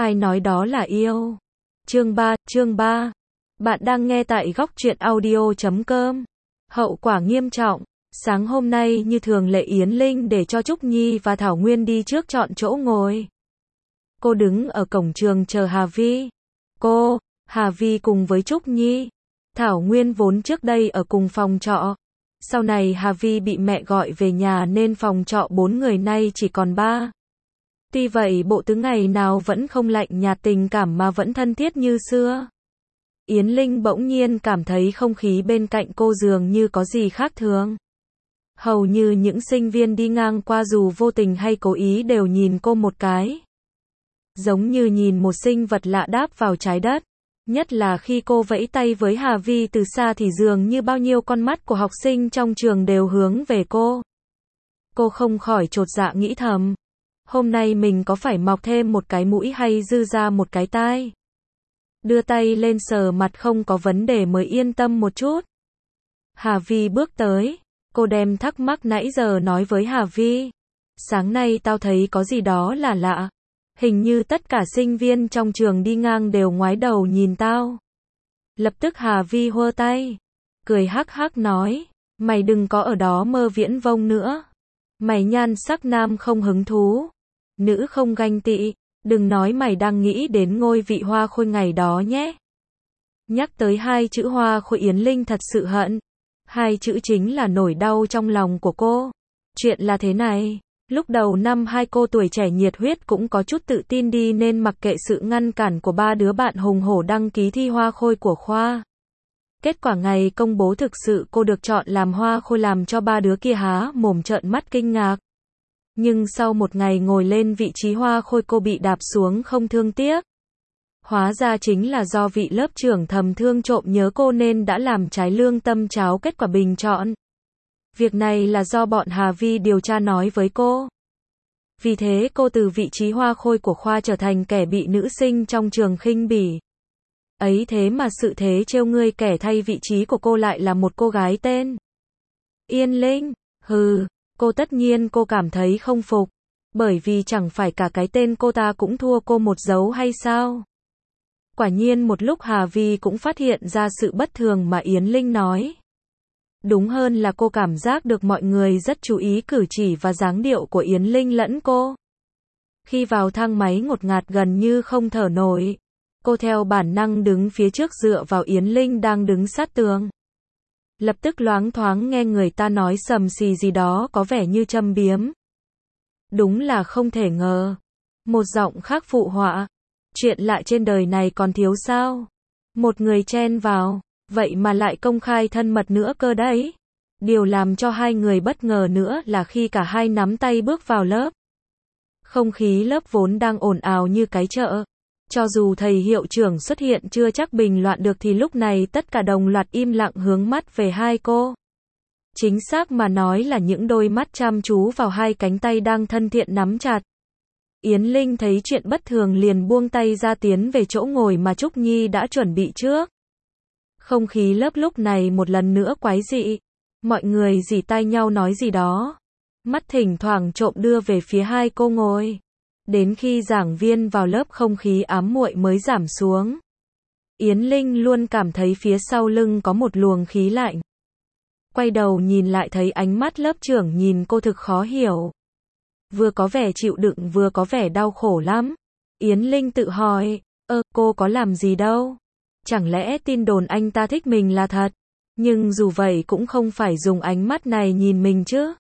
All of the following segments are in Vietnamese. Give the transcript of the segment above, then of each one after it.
Ai nói đó là yêu? Chương 3. Bạn đang nghe tại góc truyện audio.com. Hậu quả nghiêm trọng. Sáng hôm nay như thường lệ Yến Linh để cho Trúc Nhi và Thảo Nguyên đi trước chọn chỗ ngồi. Cô đứng ở cổng trường chờ Hà Vi. Hà Vi cùng với Trúc Nhi. Thảo Nguyên vốn trước đây ở cùng phòng trọ. Sau này Hà Vi bị mẹ gọi về nhà nên phòng trọ 4 người nay chỉ còn 3. Tuy vậy bộ tứ ngày nào vẫn không lạnh nhạt tình cảm mà vẫn thân thiết như xưa. Yến Linh bỗng nhiên cảm thấy không khí bên cạnh cô dường như có gì khác thường. Hầu như những sinh viên đi ngang qua dù vô tình hay cố ý đều nhìn cô một cái. Giống như nhìn một sinh vật lạ đáp vào trái đất. Nhất là khi cô vẫy tay với Hà Vi từ xa thì dường như bao nhiêu con mắt của học sinh trong trường đều hướng về cô. Cô không khỏi chột dạ nghĩ thầm. Hôm nay mình có phải mọc thêm một cái mũi hay dư ra một cái tai? Đưa tay lên sờ mặt không có vấn đề mới yên tâm một chút. Hà Vi bước tới. Cô đem thắc mắc nãy giờ nói với Hà Vi. Sáng nay tao thấy có gì đó là lạ. Hình như tất cả sinh viên trong trường đi ngang đều ngoái đầu nhìn tao. Lập tức Hà Vi hơ tay. Cười hắc hắc nói. Mày đừng có ở đó mơ viễn vông nữa. Mày nhan sắc nam không hứng thú. Nữ không ganh tị. Đừng nói mày đang nghĩ đến ngôi vị hoa khôi ngày đó nhé. Nhắc tới hai chữ hoa khôi Yến Linh thật sự hận. Hai chữ chính là nỗi đau trong lòng của cô. Chuyện là thế này. Lúc đầu năm hai cô tuổi trẻ nhiệt huyết cũng có chút tự tin đi nên mặc kệ sự ngăn cản của 3 đứa bạn hùng hổ đăng ký thi hoa khôi của khoa. Kết quả ngày công bố thực sự cô được chọn làm hoa khôi làm cho 3 đứa kia há mồm trợn mắt kinh ngạc. Nhưng sau một ngày ngồi lên vị trí hoa khôi cô bị đạp xuống không thương tiếc. Hóa ra chính là do vị lớp trưởng thầm thương trộm nhớ cô nên đã làm trái lương tâm cháo kết quả bình chọn. Việc này là do bọn Hà Vi điều tra nói với cô. Vì thế cô từ vị trí hoa khôi của khoa trở thành kẻ bị nữ sinh trong trường khinh bỉ. Ấy thế mà sự thế trêu ngươi kẻ thay vị trí của cô lại là một cô gái tên Yên Linh. Cô tất nhiên cô cảm thấy không phục. Bởi vì chẳng phải cả cái tên cô ta cũng thua cô một dấu hay sao? Quả nhiên một lúc Hà Vi cũng phát hiện ra sự bất thường mà Yến Linh nói. Đúng hơn là cô cảm giác được mọi người rất chú ý cử chỉ và dáng điệu của Yến Linh lẫn cô. Khi vào thang máy ngột ngạt gần như không thở nổi. Cô theo bản năng đứng phía trước dựa vào Yến Linh đang đứng sát tường. Lập tức loáng thoáng nghe người ta nói sầm xì gì đó có vẻ như châm biếm. Đúng là không thể ngờ. Một giọng khác phụ họa. Chuyện lạ trên đời này còn thiếu sao? Một người chen vào. Vậy mà lại công khai thân mật nữa cơ đấy. Điều làm cho hai người bất ngờ nữa là khi cả hai nắm tay bước vào lớp. Không khí lớp vốn đang ồn ào như cái chợ. Cho dù thầy hiệu trưởng xuất hiện chưa chắc bình loạn được thì lúc này tất cả đồng loạt im lặng hướng mắt về hai cô. Chính xác mà nói là những đôi mắt chăm chú vào hai cánh tay đang thân thiện nắm chặt. Yến Linh thấy chuyện bất thường liền buông tay ra tiến về chỗ ngồi mà Trúc Nhi đã chuẩn bị trước. Không khí lớp lúc này một lần nữa quái dị. Mọi người rỉ tai nhau nói gì đó. Mắt thỉnh thoảng trộm đưa về phía hai cô ngồi. Đến khi giảng viên vào lớp không khí ám muội mới giảm xuống. Yến Linh luôn cảm thấy phía sau lưng có một luồng khí lạnh. Quay đầu nhìn lại thấy ánh mắt lớp trưởng nhìn cô thực khó hiểu. Vừa có vẻ chịu đựng vừa có vẻ đau khổ lắm. Yến Linh tự hỏi, cô có làm gì đâu? Chẳng lẽ tin đồn anh ta thích mình là thật? Nhưng dù vậy cũng không phải dùng ánh mắt này nhìn mình chứ.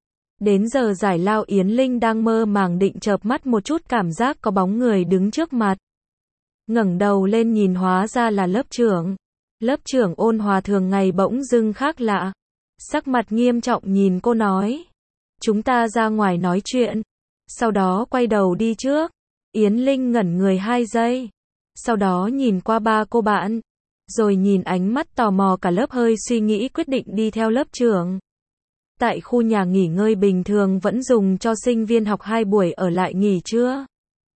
Đến giờ giải lao Yến Linh đang mơ màng định chợp mắt một chút cảm giác có bóng người đứng trước mặt. Ngẩng đầu lên nhìn hóa ra là lớp trưởng. Lớp trưởng ôn hòa thường ngày bỗng dưng khác lạ. Sắc mặt nghiêm trọng nhìn cô nói. Chúng ta ra ngoài nói chuyện. Sau đó quay đầu đi trước. Yến Linh ngẩn người 2 giây. Sau đó nhìn qua 3 cô bạn. Rồi nhìn ánh mắt tò mò cả lớp hơi suy nghĩ quyết định đi theo lớp trưởng. Tại khu nhà nghỉ ngơi bình thường vẫn dùng cho sinh viên học 2 buổi ở lại nghỉ trưa.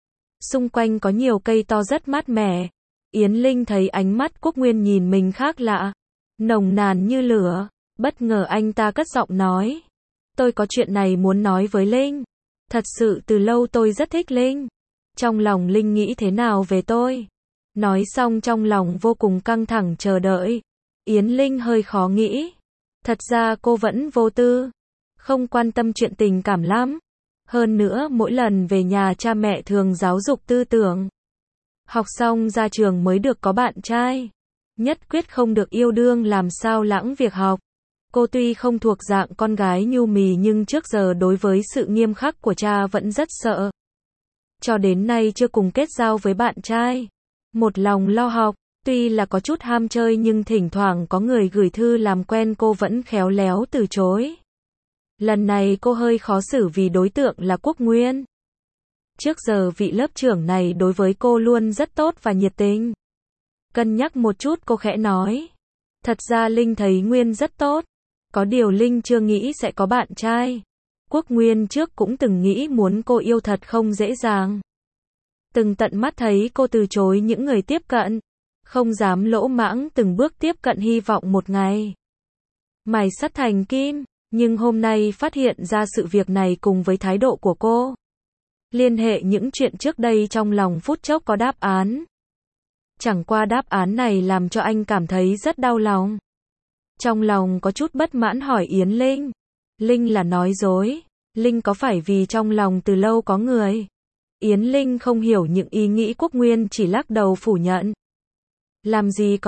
Xung quanh có nhiều cây to rất mát mẻ. Yến Linh thấy ánh mắt Quốc Nguyên nhìn mình khác lạ. Nồng nàn như lửa. Bất ngờ anh ta cất giọng nói. Tôi có chuyện này muốn nói với Linh. Thật sự từ lâu tôi rất thích Linh. Trong lòng Linh nghĩ thế nào về tôi? Nói xong trong lòng vô cùng căng thẳng chờ đợi. Yến Linh hơi khó nghĩ. Thật ra cô vẫn vô tư, không quan tâm chuyện tình cảm lắm. Hơn nữa mỗi lần về nhà cha mẹ thường giáo dục tư tưởng. Học xong ra trường mới được có bạn trai. Nhất quyết không được yêu đương làm sao lãng việc học. Cô tuy không thuộc dạng con gái nhu mì nhưng trước giờ đối với sự nghiêm khắc của cha vẫn rất sợ. Cho đến nay chưa cùng kết giao với bạn trai. Một lòng lo học, tuy là có chút ham chơi nhưng thỉnh thoảng có người gửi thư làm quen cô vẫn khéo léo từ chối. Lần này cô hơi khó xử vì đối tượng là Quốc Nguyên. Trước giờ vị lớp trưởng này đối với cô luôn rất tốt và nhiệt tình. Cân nhắc một chút cô khẽ nói. Thật ra Linh thấy Nguyên rất tốt. Có điều Linh chưa nghĩ sẽ có bạn trai. Quốc Nguyên trước cũng từng nghĩ muốn cô yêu thật không dễ dàng. Từng tận mắt thấy cô từ chối những người tiếp cận. Không dám lỗ mãng từng bước tiếp cận hy vọng một ngày mài sắt thành kim. Nhưng hôm nay phát hiện ra sự việc này cùng với thái độ của cô. Liên hệ những chuyện trước đây trong lòng phút chốc có đáp án. Chẳng qua đáp án này làm cho anh cảm thấy rất đau lòng. Trong lòng có chút bất mãn hỏi Yến Linh. Linh là nói dối. Linh có phải vì trong lòng từ lâu có người? Yến Linh không hiểu những ý nghĩ Quốc Nguyên chỉ lắc đầu phủ nhận. Làm gì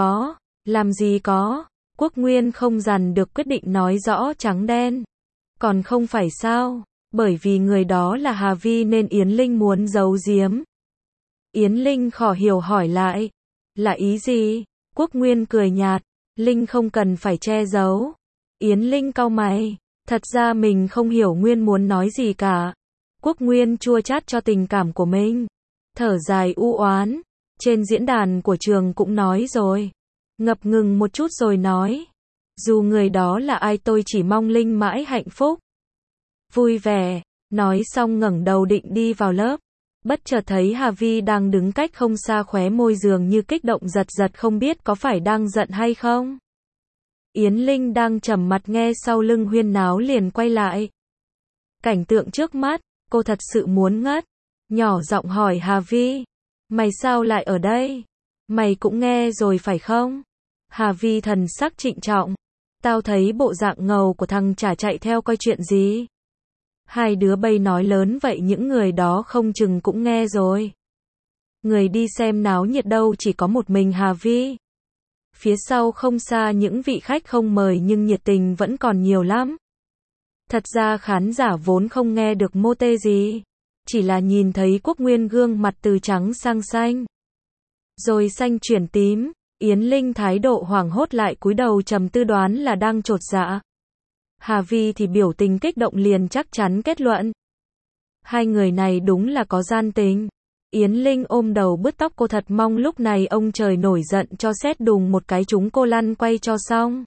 có. Quốc Nguyên không dằn được quyết định nói rõ trắng đen. Còn không phải sao? Bởi vì người đó là Hà Vi nên Yến Linh muốn giấu giếm. Yến Linh khó hiểu hỏi lại. Là ý gì? Quốc Nguyên cười nhạt. Linh không cần phải che giấu. Yến Linh cau mày. Thật ra mình không hiểu Nguyên muốn nói gì cả. Quốc Nguyên chua chát cho tình cảm của mình. Thở dài u oán. Trên diễn đàn của trường cũng nói rồi. Ngập ngừng một chút rồi nói. Dù người đó là ai tôi chỉ mong Linh mãi hạnh phúc. Vui vẻ. Nói xong ngẩng đầu định đi vào lớp. Bất chợt thấy Hà Vi đang đứng cách không xa khóe môi dường như kích động giật giật không biết có phải đang giận hay không. Yến Linh đang trầm mặt nghe sau lưng huyên náo liền quay lại. Cảnh tượng trước mắt, cô thật sự muốn ngất. Nhỏ giọng hỏi Hà Vi. Mày sao lại ở đây? Mày cũng nghe rồi phải không? Hà Vi thần sắc trịnh trọng. Tao thấy bộ dạng ngầu của thằng chả chạy theo coi chuyện gì. Hai đứa bay nói lớn vậy những người đó không chừng cũng nghe rồi. Người đi xem náo nhiệt đâu chỉ có một mình Hà Vi. Phía sau không xa những vị khách không mời nhưng nhiệt tình vẫn còn nhiều lắm. Thật ra khán giả vốn không nghe được mô tê gì. Chỉ là nhìn thấy Quốc Nguyên gương mặt từ trắng sang xanh. Rồi xanh chuyển tím. Yến Linh thái độ hoảng hốt lại cúi đầu trầm tư đoán là đang chột dạ. Hà Vi thì biểu tình kích động liền chắc chắn kết luận. Hai người này đúng là có gian tình. Yến Linh ôm đầu bứt tóc cô thật mong lúc này ông trời nổi giận cho sét đùng một cái chúng cô lăn quay cho xong.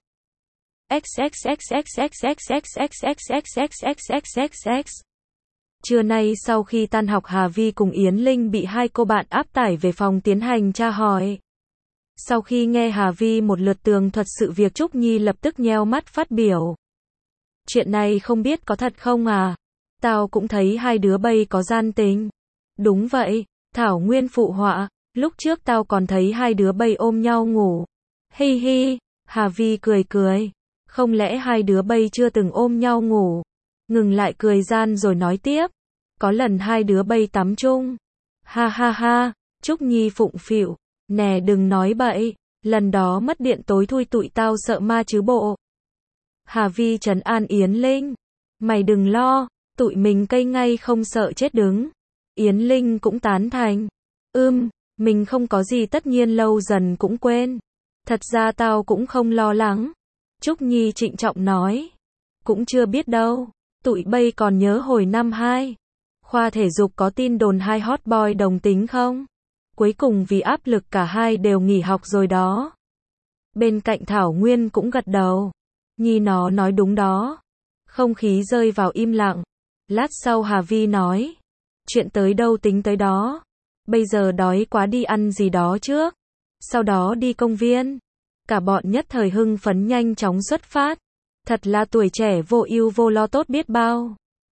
Trưa nay sau khi tan học Hà Vi cùng Yến Linh bị hai cô bạn áp tải về phòng tiến hành tra hỏi. Sau khi nghe Hà Vi một lượt tường thuật sự việc Trúc Nhi lập tức nheo mắt phát biểu. Chuyện này không biết có thật không à? Tao cũng thấy hai đứa bay có gian tình. Đúng vậy, Thảo Nguyên phụ họa, lúc trước tao còn thấy hai đứa bay ôm nhau ngủ. Hi hi, Hà Vi cười cười. Không lẽ hai đứa bay chưa từng ôm nhau ngủ? Ngừng lại cười gian rồi nói tiếp. Có lần hai đứa bay tắm chung. Ha ha ha, Trúc Nhi phụng phịu. Nè đừng nói bậy, lần đó mất điện tối thui tụi tao sợ ma chứ bộ. Hà Vi trấn an Yến Linh. Mày đừng lo, tụi mình cây ngay không sợ chết đứng. Yến Linh cũng tán thành. Mình không có gì tất nhiên lâu dần cũng quên. Thật ra tao cũng không lo lắng. Trúc Nhi trịnh trọng nói. Cũng chưa biết đâu, tụi bay còn nhớ hồi năm 2. Khoa thể dục có tin đồn hai hot boy đồng tính không? Cuối cùng vì áp lực cả hai đều nghỉ học rồi đó. Bên cạnh Thảo Nguyên cũng gật đầu. Nhi nó nói đúng đó. Không khí rơi vào im lặng. Lát sau Hà Vi nói. Chuyện tới đâu tính tới đó. Bây giờ đói quá đi ăn gì đó trước. Sau đó đi công viên. Cả bọn nhất thời hưng phấn nhanh chóng xuất phát. Thật là tuổi trẻ vô ưu vô lo tốt biết bao.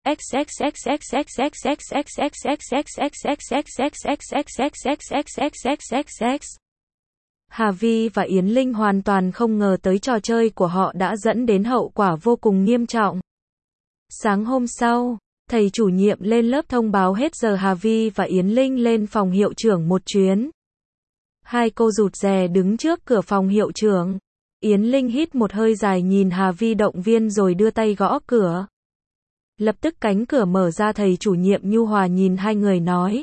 Hà Vi và Yến Linh hoàn toàn không ngờ tới trò chơi của họ đã dẫn đến hậu quả vô cùng nghiêm trọng. Sáng hôm sau, thầy chủ nhiệm lên lớp thông báo hết giờ Hà Vi và Yến Linh lên phòng hiệu trưởng một chuyến. Hai cô rụt rè đứng trước cửa phòng hiệu trưởng. Yến Linh hít một hơi dài nhìn Hà Vi động viên rồi đưa tay gõ cửa. Lập tức cánh cửa mở ra, thầy chủ nhiệm nhu hòa nhìn hai người nói.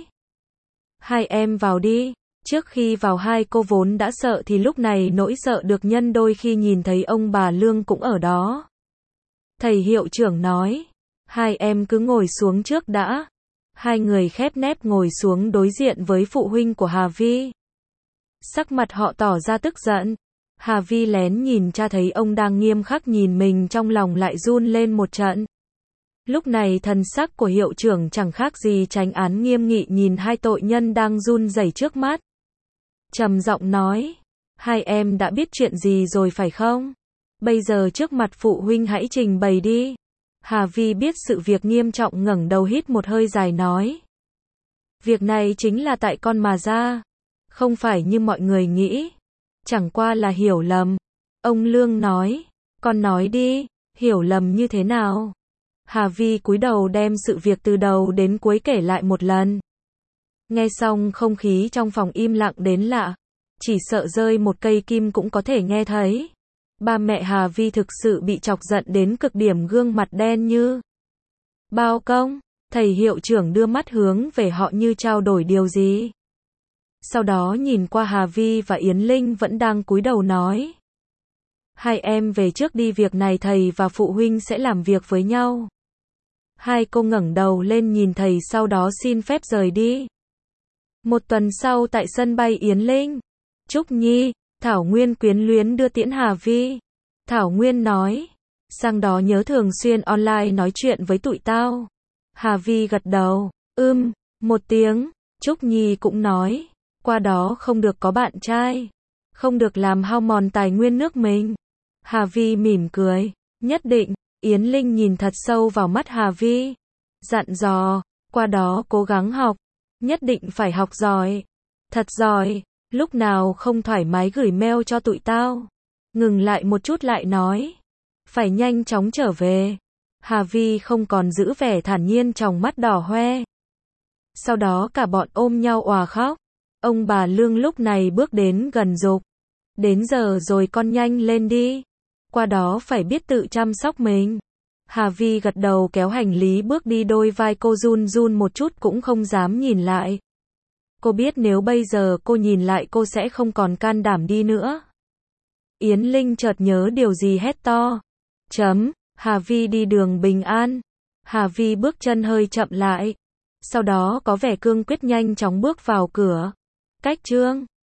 Hai em vào đi. Trước khi vào hai cô vốn đã sợ thì lúc này nỗi sợ được nhân đôi khi nhìn thấy ông bà Lương cũng ở đó. Thầy hiệu trưởng nói. Hai em cứ ngồi xuống trước đã. Hai người khép nép ngồi xuống đối diện với phụ huynh của Hà Vi. Sắc mặt họ tỏ ra tức giận. Hà Vi lén nhìn cha thấy ông đang nghiêm khắc nhìn mình, trong lòng lại run lên một trận. Lúc này thần sắc của hiệu trưởng chẳng khác gì chánh án nghiêm nghị nhìn hai tội nhân đang run rẩy trước mắt. Trầm giọng nói, hai em đã biết chuyện gì rồi phải không? Bây giờ trước mặt phụ huynh hãy trình bày đi. Hà Vi biết sự việc nghiêm trọng, ngẩng đầu hít một hơi dài nói. Việc này chính là tại con mà ra. Không phải như mọi người nghĩ. Chẳng qua là hiểu lầm. Ông Lương nói. Con nói đi, hiểu lầm như thế nào? Hà Vi cúi đầu đem sự việc từ đầu đến cuối kể lại một lần. Nghe xong không khí trong phòng im lặng đến lạ. Chỉ sợ rơi một cây kim cũng có thể nghe thấy. Ba mẹ Hà Vi thực sự bị chọc giận đến cực điểm, gương mặt đen như bao công. Thầy hiệu trưởng đưa mắt hướng về họ như trao đổi điều gì. Sau đó nhìn qua Hà Vi và Yến Linh vẫn đang cúi đầu nói. Hai em về trước đi, việc này thầy và phụ huynh sẽ làm việc với nhau. Hai cô ngẩng đầu lên nhìn thầy, sau đó xin phép rời đi. Một tuần sau tại sân bay Yến Linh, Trúc Nhi, Thảo Nguyên quyến luyến đưa tiễn Hà Vi. Thảo Nguyên nói, sang đó nhớ thường xuyên online nói chuyện với tụi tao. Hà Vi gật đầu, một tiếng. Trúc Nhi cũng nói, qua đó không được có bạn trai, không được làm hao mòn tài nguyên nước mình. Hà Vi mỉm cười, nhất định. Yến Linh nhìn thật sâu vào mắt Hà Vi, dặn dò, qua đó cố gắng học, nhất định phải học giỏi, thật giỏi, lúc nào không thoải mái gửi mail cho tụi tao. Ngừng lại một chút lại nói, phải nhanh chóng trở về. Hà Vi không còn giữ vẻ thản nhiên, tròng mắt đỏ hoe. Sau đó cả bọn ôm nhau òa khóc. Ông bà Lương lúc này bước đến gần giục, đến giờ rồi con nhanh lên đi, qua đó phải biết tự chăm sóc mình. Hà Vi gật đầu kéo hành lý bước đi, đôi vai cô run run một chút cũng không dám nhìn lại. Cô biết nếu bây giờ cô nhìn lại cô sẽ không còn can đảm đi nữa. Yến Linh chợt nhớ điều gì hét to. Hà Vi đi đường bình an. Hà Vi bước chân hơi chậm lại. Sau đó có vẻ cương quyết nhanh chóng bước vào cửa. Cách chương